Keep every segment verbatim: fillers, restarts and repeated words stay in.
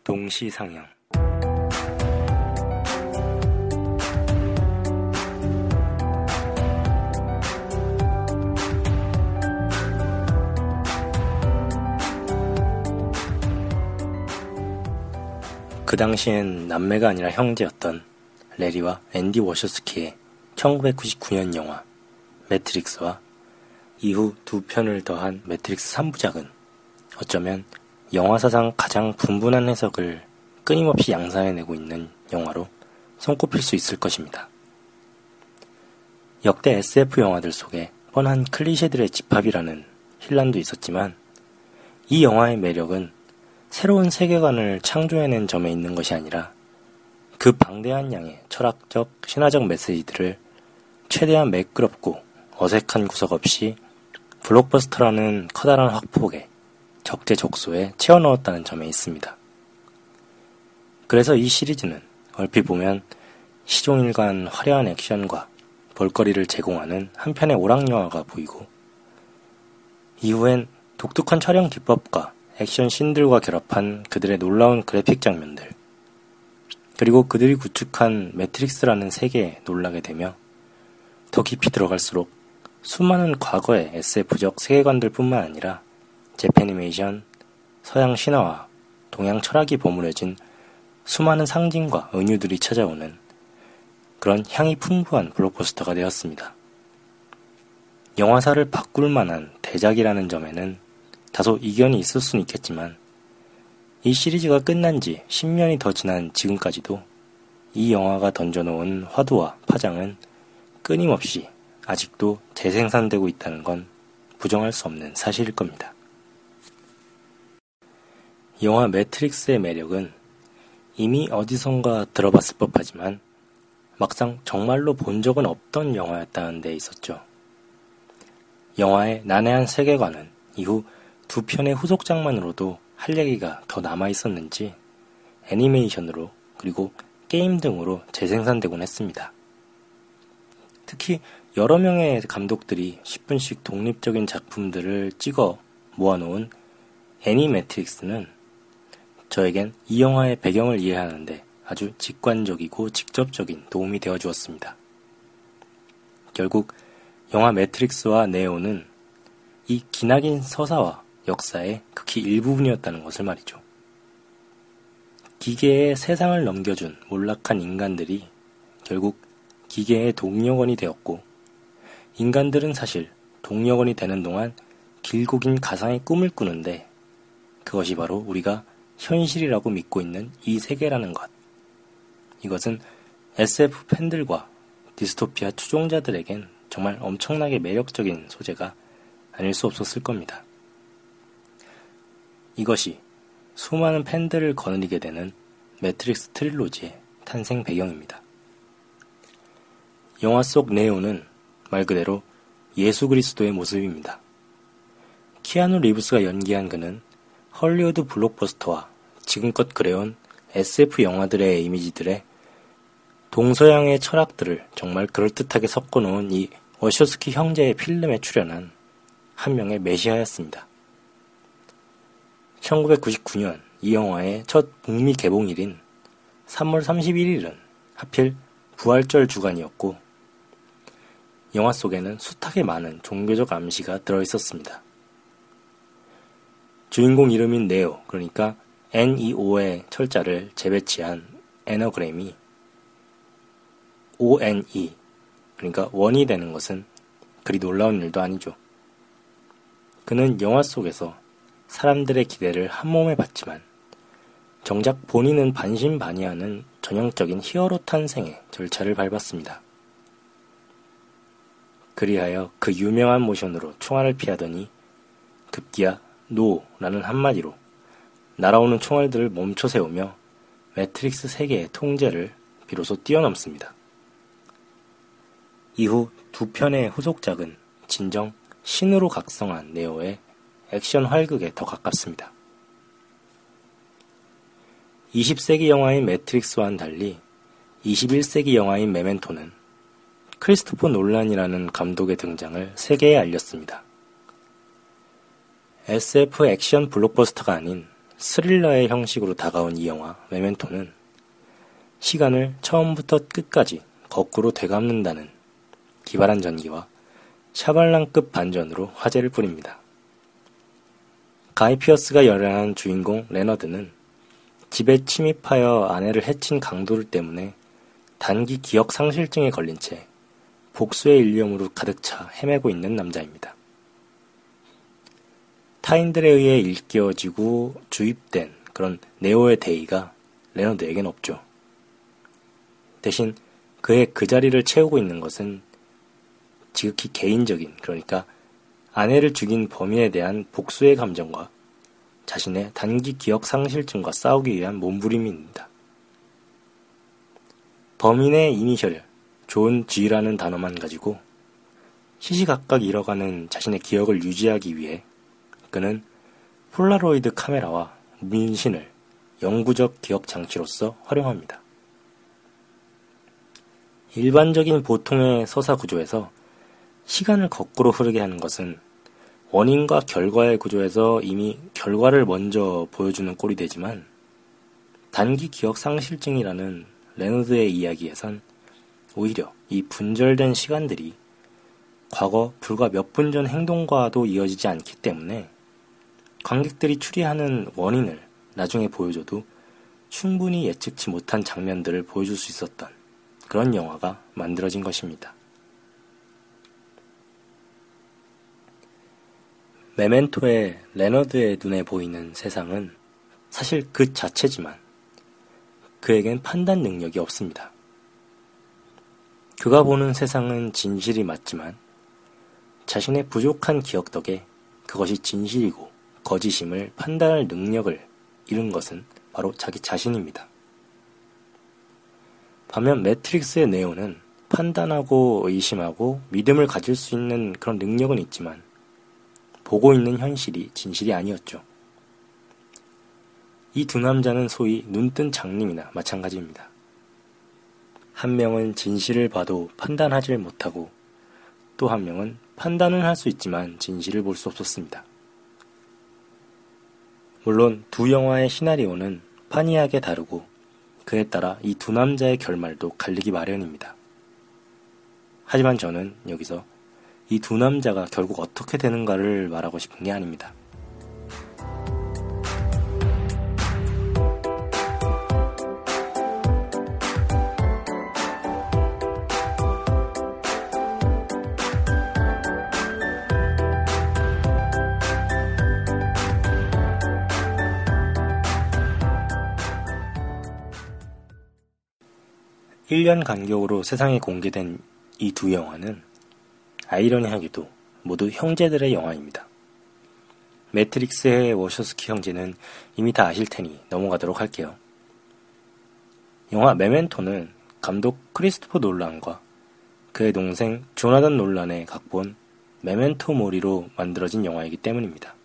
동시 상영. 그 당시엔 남매가 아니라 형제였던 레리와 앤디 워쇼스키의 천구백구십구 년 영화 매트릭스와 이후 두 편을 더한 매트릭스 삼 부작은 어쩌면 영화사상 가장 분분한 해석을 끊임없이 양산해내고 있는 영화로 손꼽힐 수 있을 것입니다. 역대 에스에프 영화들 속에 뻔한 클리셰들의 집합이라는 혼란도 있었지만 이 영화의 매력은 새로운 세계관을 창조해낸 점에 있는 것이 아니라 그 방대한 양의 철학적, 신화적 메시지들을 최대한 매끄럽고 어색한 구석 없이 블록버스터라는 커다란 확폭에 적재적소에 채워넣었다는 점에 있습니다. 그래서 이 시리즈는 얼핏 보면 시종일관 화려한 액션과 볼거리를 제공하는 한편의 오락영화가 보이고 이후엔 독특한 촬영 기법과 액션 씬들과 결합한 그들의 놀라운 그래픽 장면들 그리고 그들이 구축한 매트릭스라는 세계에 놀라게 되며 더 깊이 들어갈수록 수많은 과거의 에스에프적 세계관들 뿐만 아니라 재패니메이션, 서양 신화와 동양 철학이 버무려진 수많은 상징과 은유들이 찾아오는 그런 향이 풍부한 블록버스터가 되었습니다. 영화사를 바꿀 만한 대작이라는 점에는 다소 이견이 있을 수는 있겠지만 이 시리즈가 끝난 지 십 년이 더 지난 지금까지도 이 영화가 던져놓은 화두와 파장은 끊임없이 아직도 재생산되고 있다는 건 부정할 수 없는 사실일 겁니다. 영화 매트릭스의 매력은 이미 어디선가 들어봤을 법하지만 막상 정말로 본 적은 없던 영화였다는 데 있었죠. 영화의 난해한 세계관은 이후 두 편의 후속작만으로도 할 얘기가 더 남아있었는지 애니메이션으로 그리고 게임 등으로 재생산되곤 했습니다. 특히 여러 명의 감독들이 십 분씩 독립적인 작품들을 찍어 모아놓은 애니매트릭스는 저에겐 이 영화의 배경을 이해하는데 아주 직관적이고 직접적인 도움이 되어 주었습니다. 결국 영화 매트릭스와 네오는 이 기나긴 서사와 역사의 극히 일부분이었다는 것을 말이죠. 기계에 세상을 넘겨준 몰락한 인간들이 결국 기계의 동력원이 되었고 인간들은 사실 동력원이 되는 동안 길고 긴 가상의 꿈을 꾸는데 그것이 바로 우리가 현실이라고 믿고 있는 이 세계라는 것. 이것은 에스에프 팬들과 디스토피아 추종자들에겐 정말 엄청나게 매력적인 소재가 아닐 수 없었을 겁니다. 이것이 수많은 팬들을 거느리게 되는 매트릭스 트릴로지의 탄생 배경입니다. 영화 속 네오는 말 그대로 예수 그리스도의 모습입니다. 키아누 리브스가 연기한 그는 헐리우드 블록버스터와 지금껏 그려온 에스에프 영화들의 이미지들의 동서양의 철학들을 정말 그럴듯하게 섞어놓은 이 워쇼스키 형제의 필름에 출연한 한 명의 메시아였습니다. 천구백구십구 년 이 영화의 첫 북미 개봉일인 삼월 삼십일일은 하필 부활절 주간이었고 영화 속에는 숱하게 많은 종교적 암시가 들어있었습니다. 주인공 이름인 네오, 그러니까 엔 이 오의 철자를 재배치한 에너그램이 오 엔 이, 그러니까 원이 되는 것은 그리 놀라운 일도 아니죠. 그는 영화 속에서 사람들의 기대를 한몸에 받지만 정작 본인은 반신반의하는 전형적인 히어로 탄생의 절차를 밟았습니다. 그리하여 그 유명한 모션으로 총알을 피하더니 급기야 노라는 한마디로 날아오는 총알들을 멈춰 세우며 매트릭스 세계의 통제를 비로소 뛰어넘습니다. 이후 두 편의 후속작은 진정 신으로 각성한 네오의 액션 활극에 더 가깝습니다. 이십 세기 영화인 매트릭스와는 달리 이십일 세기 영화인 메멘토는 크리스토퍼 놀란이라는 감독의 등장을 세계에 알렸습니다. 에스에프 액션 블록버스터가 아닌 스릴러의 형식으로 다가온 이 영화 메멘토는 시간을 처음부터 끝까지 거꾸로 되감는다는 기발한 전개와 샤발란급 반전으로 화제를 뿌립니다. 가이 피어스가 열연한 주인공 레너드는 집에 침입하여 아내를 해친 강도들 때문에 단기 기억 상실증에 걸린 채 복수의 일념으로 가득 차 헤매고 있는 남자입니다. 타인들에 의해 일깨워지고 주입된 그런 네오의 대의가 레너드에겐 없죠. 대신 그의 그 자리를 채우고 있는 것은 지극히 개인적인, 그러니까 아내를 죽인 범인에 대한 복수의 감정과 자신의 단기 기억 상실증과 싸우기 위한 몸부림입니다. 범인의 이니셜, 존 G라는 단어만 가지고 시시각각 잃어가는 자신의 기억을 유지하기 위해 그는 폴라로이드 카메라와 문신을 영구적 기억 장치로서 활용합니다. 일반적인 보통의 서사 구조에서 시간을 거꾸로 흐르게 하는 것은 원인과 결과의 구조에서 이미 결과를 먼저 보여주는 꼴이 되지만 단기 기억 상실증이라는 레너드의 이야기에선 오히려 이 분절된 시간들이 과거 불과 몇 분 전 행동과도 이어지지 않기 때문에 관객들이 추리하는 원인을 나중에 보여줘도 충분히 예측치 못한 장면들을 보여줄 수 있었던 그런 영화가 만들어진 것입니다. 메멘토의 레너드의 눈에 보이는 세상은 사실 그 자체지만 그에겐 판단 능력이 없습니다. 그가 보는 세상은 진실이 맞지만 자신의 부족한 기억 덕에 그것이 진실이고 거짓임을 판단할 능력을 잃은 것은 바로 자기 자신입니다. 반면 매트릭스의 네오는 판단하고 의심하고 믿음을 가질 수 있는 그런 능력은 있지만 보고 있는 현실이 진실이 아니었죠. 이 두 남자는 소위 눈뜬 장님이나 마찬가지입니다. 한 명은 진실을 봐도 판단하지 못하고 또 한 명은 판단은 할 수 있지만 진실을 볼 수 없었습니다. 물론 두 영화의 시나리오는 판이하게 다르고 그에 따라 이 두 남자의 결말도 갈리기 마련입니다. 하지만 저는 여기서 이 두 남자가 결국 어떻게 되는가를 말하고 싶은 게 아닙니다. 일 년 간격으로 세상에 공개된 이 두 영화는 아이러니하게도 모두 형제들의 영화입니다. 매트릭스의 워셔스키 형제는 이미 다 아실 테니 넘어가도록 할게요. 영화 메멘토는 감독 크리스토퍼 놀란과 그의 동생 조나단 놀란의 각본 메멘토 모리로 만들어진 영화이기 때문입니다.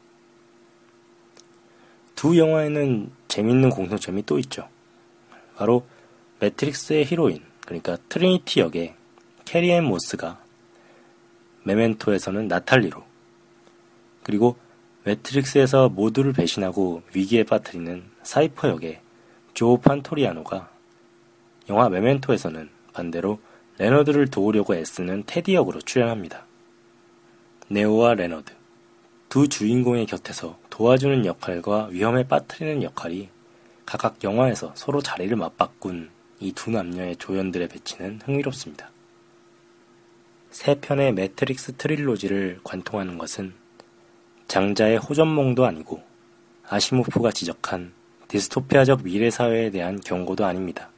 두 영화에는 재밌는 공통점이 또 있죠. 바로 매트릭스의 히로인, 그러니까 트리니티 역의 캐리앤 모스가 메멘토에서는 나탈리로, 그리고 매트릭스에서 모두를 배신하고 위기에 빠뜨리는 사이퍼 역의 조 판토리아노가 영화 메멘토에서는 반대로 레너드를 도우려고 애쓰는 테디 역으로 출연합니다. 네오와 레너드, 두 주인공의 곁에서 도와주는 역할과 위험에 빠뜨리는 역할이 각각 영화에서 서로 자리를 맞바꾼 이 두 남녀의 조연들의 배치는 흥미롭습니다. 세 편의 매트릭스 트릴로지를 관통하는 것은 장자의 호전몽도 아니고 아시모프가 지적한 디스토피아적 미래사회에 대한 경고도 아닙니다.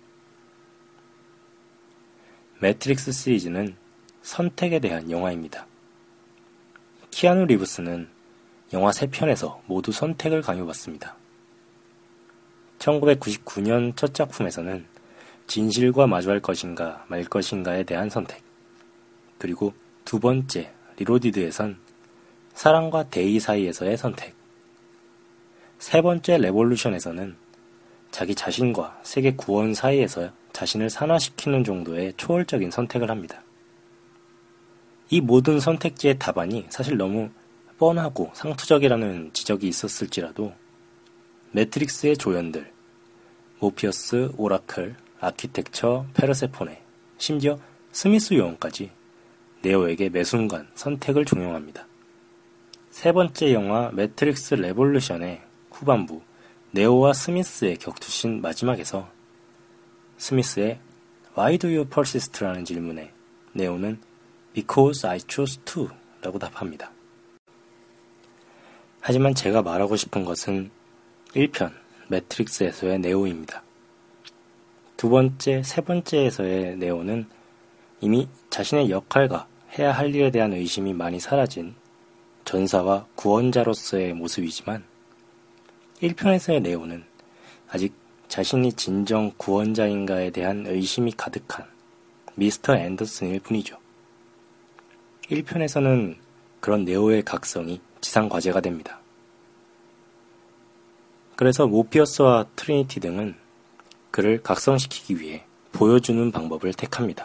매트릭스 시리즈는 선택에 대한 영화입니다. 키아누 리브스는 영화 세 편에서 모두 선택을 강요받습니다. 천구백구십구 년 첫 작품에서는 진실과 마주할 것인가 말 것인가에 대한 선택, 그리고 두 번째 리로디드에선 사랑과 대의 사이에서의 선택, 세 번째 레볼루션에서는 자기 자신과 세계 구원 사이에서 자신을 산화시키는 정도의 초월적인 선택을 합니다. 이 모든 선택지의 답안이 사실 너무 뻔하고 상투적이라는 지적이 있었을지라도 매트릭스의 조연들, 모피어스, 오라클, 아키텍처, 페르세포네, 심지어 스미스 요원까지 네오에게 매순간 선택을 종용합니다. 세 번째 영화 매트릭스 레볼루션의 후반부, 네오와 스미스의 격투신 마지막에서 스미스의 Why do you persist? 라는 질문에 네오는 Because I chose to 라고 답합니다. 하지만 제가 말하고 싶은 것은 일 편 매트릭스에서의 네오입니다. 두 번째, 세 번째에서의 네오는 이미 자신의 역할과 해야 할 일에 대한 의심이 많이 사라진 전사와 구원자로서의 모습이지만 일 편에서의 네오는 아직 자신이 진정 구원자인가에 대한 의심이 가득한 미스터 앤더슨일 뿐이죠. 일 편에서는 그런 네오의 각성이 지상과제가 됩니다. 그래서 모피어스와 트리니티 등은 그를 각성시키기 위해 보여주는 방법을 택합니다.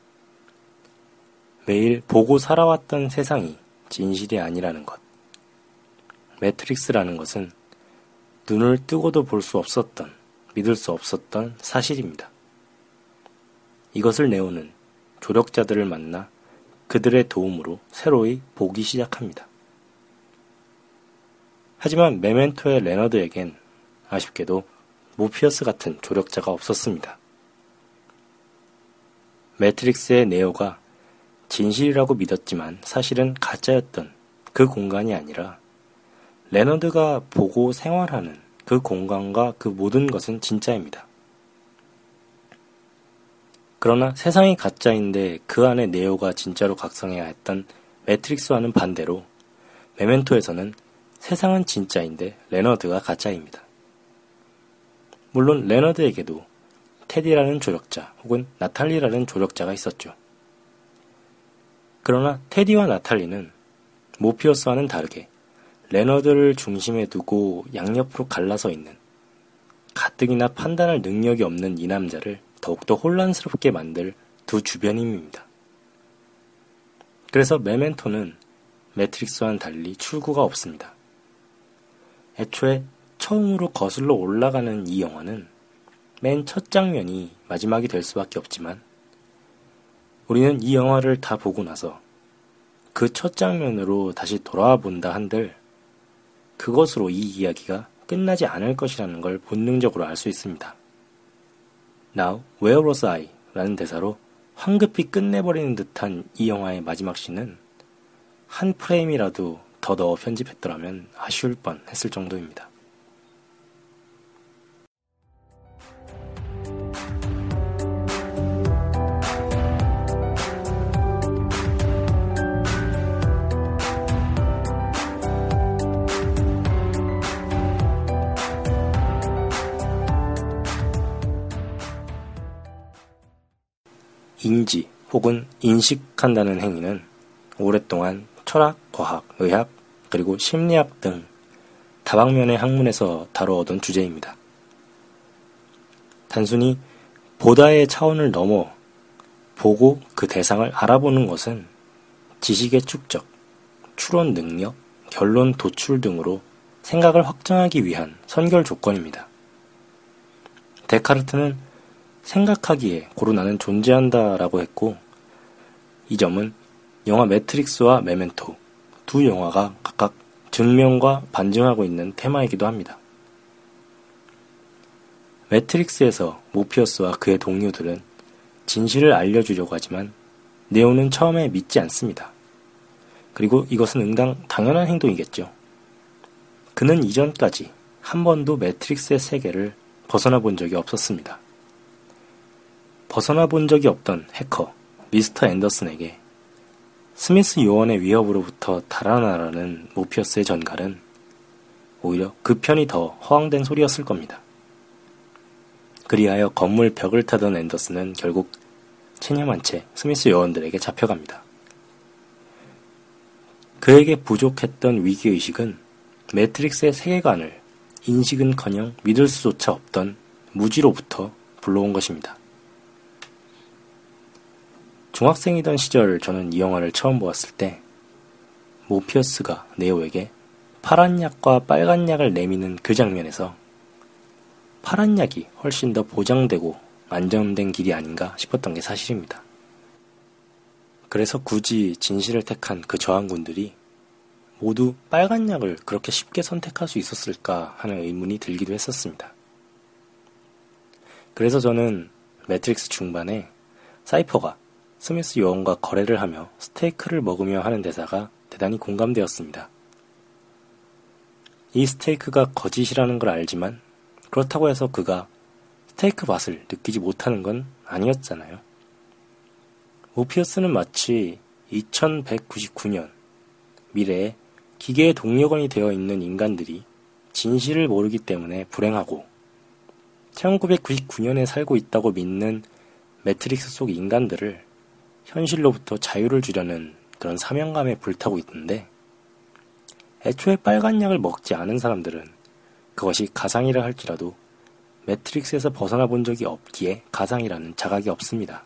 매일 보고 살아왔던 세상이 진실이 아니라는 것. 매트릭스라는 것은 눈을 뜨고도 볼 수 없었던, 믿을 수 없었던 사실입니다. 이것을 네오는 조력자들을 만나 그들의 도움으로 새로이 보기 시작합니다. 하지만 메멘토의 레너드에겐 아쉽게도 모피어스 같은 조력자가 없었습니다. 매트릭스의 네오가 진실이라고 믿었지만 사실은 가짜였던 그 공간이 아니라 레너드가 보고 생활하는 그 공간과 그 모든 것은 진짜입니다. 그러나 세상이 가짜인데 그 안에 네오가 진짜로 각성해야 했던 매트릭스와는 반대로 메멘토에서는 세상은 진짜인데 레너드가 가짜입니다. 물론 레너드에게도 테디라는 조력자 혹은 나탈리라는 조력자가 있었죠. 그러나 테디와 나탈리는 모피어스와는 다르게 레너드를 중심에 두고 양옆으로 갈라서 있는 가뜩이나 판단할 능력이 없는 이 남자를 더욱더 혼란스럽게 만들 두 주변인입니다. 그래서 메멘토는 매트릭스와는 달리 출구가 없습니다. 애초에 처음으로 거슬러 올라가는 이 영화는 맨 첫 장면이 마지막이 될 수밖에 없지만 우리는 이 영화를 다 보고 나서 그 첫 장면으로 다시 돌아와 본다 한들 그것으로 이 이야기가 끝나지 않을 것이라는 걸 본능적으로 알 수 있습니다. Now, where was I? 라는 대사로 황급히 끝내버리는 듯한 이 영화의 마지막 씬은 한 프레임이라도 더 넣어 편집했더라면 아쉬울 뻔 했을 정도입니다. 인지 혹은 인식한다는 행위는 오랫동안 철학, 과학, 의학, 그리고 심리학 등 다방면의 학문에서 다루어오던 주제입니다. 단순히 보다의 차원을 넘어 보고 그 대상을 알아보는 것은 지식의 축적, 추론 능력, 결론 도출 등으로 생각을 확장하기 위한 선결 조건입니다. 데카르트는 생각하기에 고로 나는 존재한다 라고 했고 이 점은 영화 매트릭스와 메멘토 두 영화가 각각 증명과 반증하고 있는 테마이기도 합니다. 매트릭스에서 모피어스와 그의 동료들은 진실을 알려주려고 하지만 네오는 처음에 믿지 않습니다. 그리고 이것은 응당 당연한 행동이겠죠. 그는 이전까지 한 번도 매트릭스의 세계를 벗어나 본 적이 없었습니다. 벗어나 본 적이 없던 해커 미스터 앤더슨에게 스미스 요원의 위협으로부터 달아나라는 모피어스의 전갈은 오히려 그 편이 더 허황된 소리였을 겁니다. 그리하여 건물 벽을 타던 앤더슨은 결국 체념한 채 스미스 요원들에게 잡혀갑니다. 그에게 부족했던 위기의식은 매트릭스의 세계관을 인식은커녕 믿을 수조차 없던 무지로부터 불러온 것입니다. 중학생이던 시절 저는 이 영화를 처음 보았을 때 모피어스가 네오에게 파란 약과 빨간 약을 내미는 그 장면에서 파란 약이 훨씬 더 보장되고 안정된 길이 아닌가 싶었던 게 사실입니다. 그래서 굳이 진실을 택한 그 저항군들이 모두 빨간 약을 그렇게 쉽게 선택할 수 있었을까 하는 의문이 들기도 했었습니다. 그래서 저는 매트릭스 중반에 사이퍼가 스미스 요원과 거래를 하며 스테이크를 먹으며 하는 대사가 대단히 공감되었습니다. 이 스테이크가 거짓이라는 걸 알지만 그렇다고 해서 그가 스테이크 맛을 느끼지 못하는 건 아니었잖아요. 모피어스는 마치 이천백구십구 년 미래에 기계의 동력원이 되어 있는 인간들이 진실을 모르기 때문에 불행하고 천구백구십구 년에 살고 있다고 믿는 매트릭스 속 인간들을 현실로부터 자유를 주려는 그런 사명감에 불타고 있는데, 애초에 빨간 약을 먹지 않은 사람들은 그것이 가상이라 할지라도 매트릭스에서 벗어나 본 적이 없기에 가상이라는 자각이 없습니다.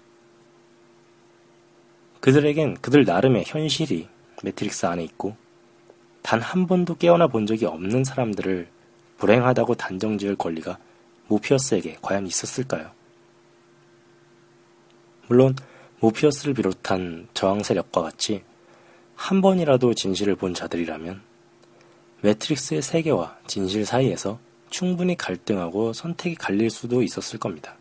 그들에겐 그들 나름의 현실이 매트릭스 안에 있고 단 한 번도 깨어나 본 적이 없는 사람들을 불행하다고 단정지을 권리가 모피어스에게 과연 있었을까요? 물론 모피어스를 비롯한 저항 세력과 같이 한 번이라도 진실을 본 자들이라면 매트릭스의 세계와 진실 사이에서 충분히 갈등하고 선택이 갈릴 수도 있었을 겁니다.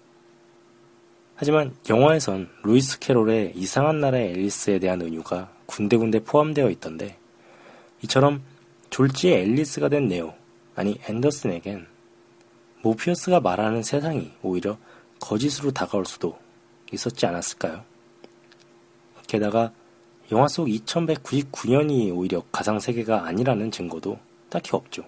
하지만 영화에선 루이스 캐롤의 이상한 나라의 앨리스에 대한 은유가 군데군데 포함되어 있던데, 이처럼 졸지의 앨리스가 된 네오, 아니 앤더슨에겐 모피어스가 말하는 세상이 오히려 거짓으로 다가올 수도 있었지 않았을까요? 게다가 영화 속 이천백구십구 년이 오히려 가상세계가 아니라는 증거도 딱히 없죠.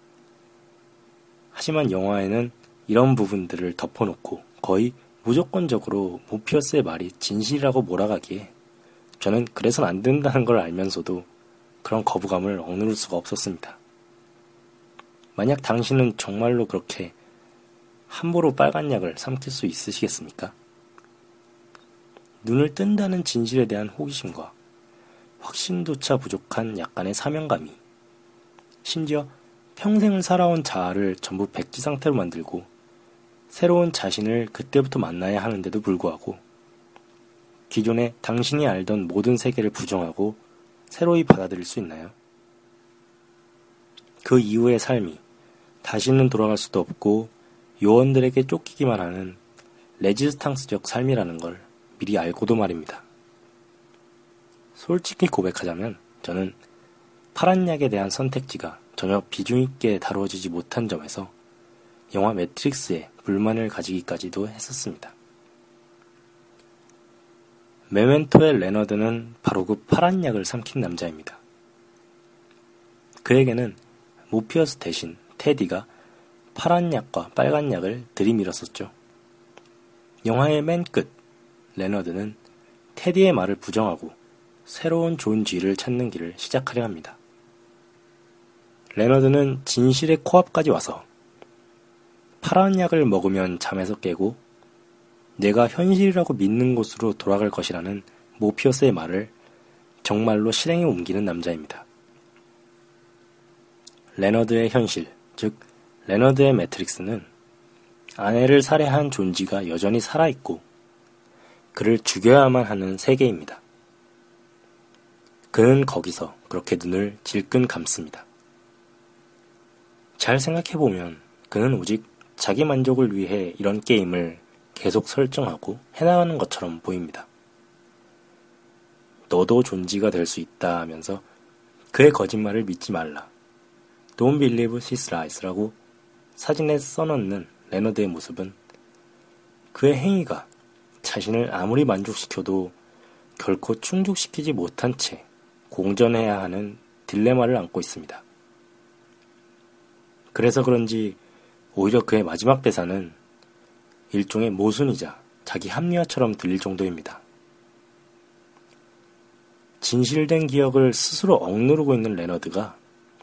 하지만 영화에는 이런 부분들을 덮어놓고 거의 무조건적으로 모피어스의 말이 진실이라고 몰아가기에 저는 그래선 안 된다는 걸 알면서도 그런 거부감을 억누를 수가 없었습니다. 만약 당신은 정말로 그렇게 함부로 빨간 약을 삼킬 수 있으시겠습니까? 눈을 뜬다는 진실에 대한 호기심과 확신조차 부족한 약간의 사명감이, 심지어 평생을 살아온 자아를 전부 백지 상태로 만들고 새로운 자신을 그때부터 만나야 하는데도 불구하고 기존에 당신이 알던 모든 세계를 부정하고 새로이 받아들일 수 있나요? 그 이후의 삶이 다시는 돌아갈 수도 없고 요원들에게 쫓기기만 하는 레지스탕스적 삶이라는 걸 미리 알고도 말입니다. 솔직히 고백하자면 저는 파란 약에 대한 선택지가 전혀 비중 있게 다루어지지 못한 점에서 영화 매트릭스에 불만을 가지기까지도 했었습니다. 메멘토의 레너드는 바로 그 파란 약을 삼킨 남자입니다. 그에게는 모피어스 대신 테디가 파란 약과 빨간 약을 들이밀었었죠. 영화의 맨 끝, 레너드는 테디의 말을 부정하고 새로운 존 쥐를 찾는 길을 시작하려 합니다. 레너드는 진실의 코앞까지 와서 파란 약을 먹으면 잠에서 깨고 내가 현실이라고 믿는 곳으로 돌아갈 것이라는 모피어스의 말을 정말로 실행에 옮기는 남자입니다. 레너드의 현실, 즉 레너드의 매트릭스는 아내를 살해한 존지가 여전히 살아있고 그를 죽여야만 하는 세계입니다. 그는 거기서 그렇게 눈을 질끈 감습니다. 잘 생각해보면 그는 오직 자기 만족을 위해 이런 게임을 계속 설정하고 해나가는 것처럼 보입니다. 너도 존지가 될 수 있다 하면서 그의 거짓말을 믿지 말라. Don't believe his lies라고 사진에 써놓는 레너드의 모습은 그의 행위가 자신을 아무리 만족시켜도 결코 충족시키지 못한 채 공전해야 하는 딜레마를 안고 있습니다. 그래서 그런지 오히려 그의 마지막 대사는 일종의 모순이자 자기 합리화처럼 들릴 정도입니다. 진실된 기억을 스스로 억누르고 있는 레너드가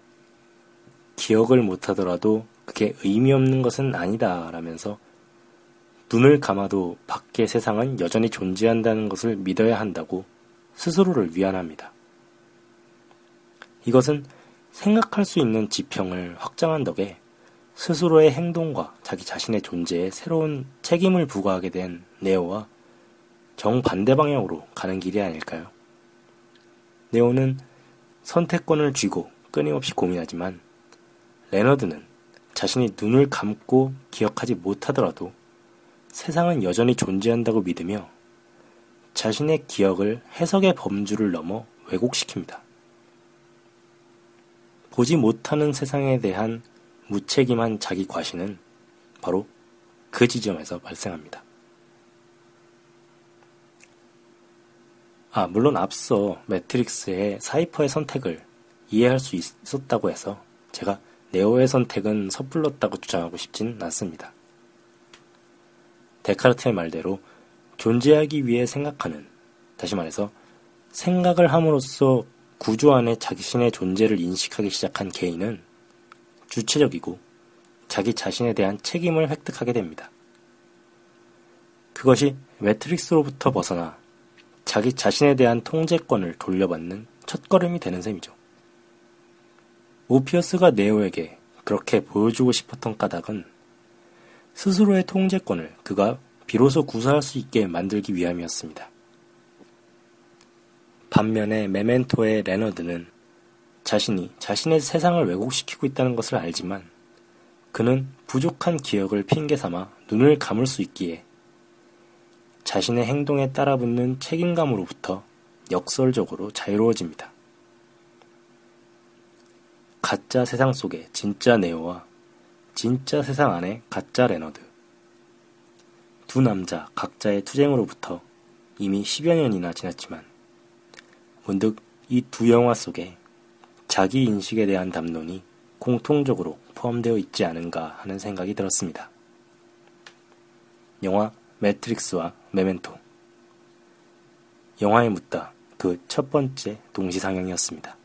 기억을 못하더라도 그게 의미 없는 것은 아니다 라면서 눈을 감아도 밖의 세상은 여전히 존재한다는 것을 믿어야 한다고 스스로를 위안합니다. 이것은 생각할 수 있는 지평을 확장한 덕에 스스로의 행동과 자기 자신의 존재에 새로운 책임을 부과하게 된 네오와 정반대 방향으로 가는 길이 아닐까요? 네오는 선택권을 쥐고 끊임없이 고민하지만 레너드는 자신이 눈을 감고 기억하지 못하더라도 세상은 여전히 존재한다고 믿으며 자신의 기억을 해석의 범주를 넘어 왜곡시킵니다. 보지 못하는 세상에 대한 무책임한 자기 과신은 바로 그 지점에서 발생합니다. 아, 물론 앞서 매트릭스의 사이퍼의 선택을 이해할 수 있었다고 해서 제가 네오의 선택은 섣불렀다고 주장하고 싶진 않습니다. 데카르트의 말대로 존재하기 위해 생각하는, 다시 말해서 생각을 함으로써 구조 안에 자신의 존재를 인식하기 시작한 개인은 주체적이고 자기 자신에 대한 책임을 획득하게 됩니다. 그것이 매트릭스로부터 벗어나 자기 자신에 대한 통제권을 돌려받는 첫걸음이 되는 셈이죠. 모피어스가 네오에게 그렇게 보여주고 싶었던 까닭은 스스로의 통제권을 그가 비로소 구사할 수 있게 만들기 위함이었습니다. 반면에 메멘토의 레너드는 자신이 자신의 세상을 왜곡시키고 있다는 것을 알지만 그는 부족한 기억을 핑계삼아 눈을 감을 수 있기에 자신의 행동에 따라붙는 책임감으로부터 역설적으로 자유로워집니다. 가짜 세상 속의 진짜 네오와 진짜 세상 안의 가짜 레너드. 두 남자 각자의 투쟁으로부터 이미 십여 년이나 지났지만 문득 이 두 영화 속에 자기 인식에 대한 담론이 공통적으로 포함되어 있지 않은가 하는 생각이 들었습니다. 영화 매트릭스와 메멘토. 영화에 묻다 그 첫 번째 동시 상영이었습니다.